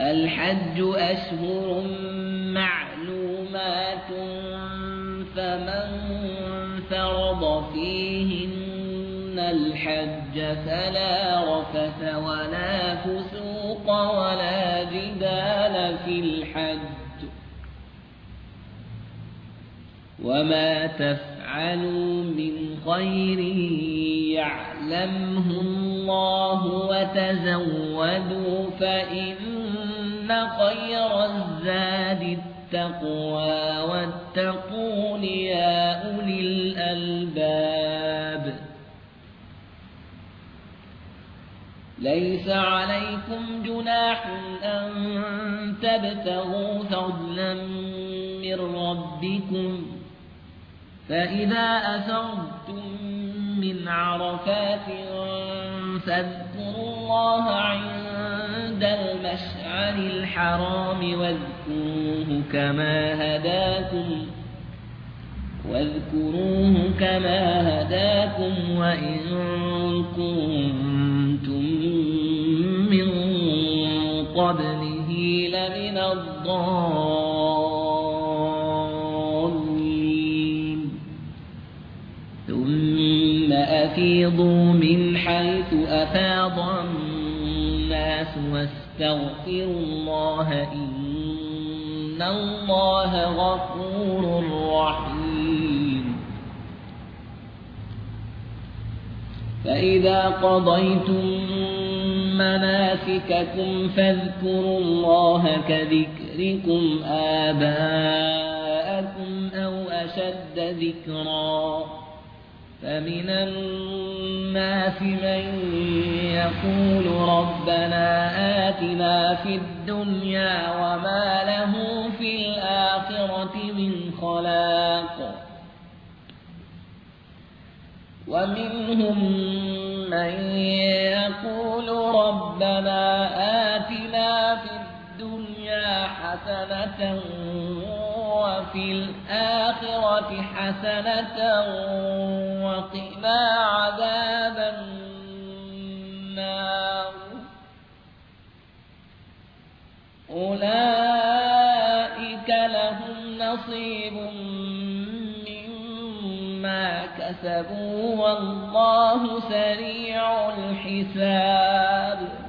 الحج أشهر معلومات فمن فرض فيهن الحج فلا رفث ولا فسوق ولا جدال في الحج وما تفعلوا من خير يعلمه الله وتزودوا فإن خير الزاد التقوى واتقون يا أولي الألباب ليس عليكم جناح أن تبتغوا فضلا من ربكم فإذا أفضتم من عرفات فاذكروا الله عند المشعر الحرام واذكروه كما هداكم وإن كنتم من قبله لمن الضالين ثم أفيضوا من حيث أفاض الناس واستغفروا الله إن الله غفور رحيم فإذا قضيتم مناسككم فاذكروا الله كذكركم آباءكم أو أشد ذكرا فمن الناس من يقول ربنا آتنا في الدنيا وما له في الآخرة من خلاق ومنهم من يقول ربنا آتنا في الدنيا حسنة وفي الآخرة حسنة وقنا عذاب النار أولئك لهم نصيب مما كسبوا والله سريع الحساب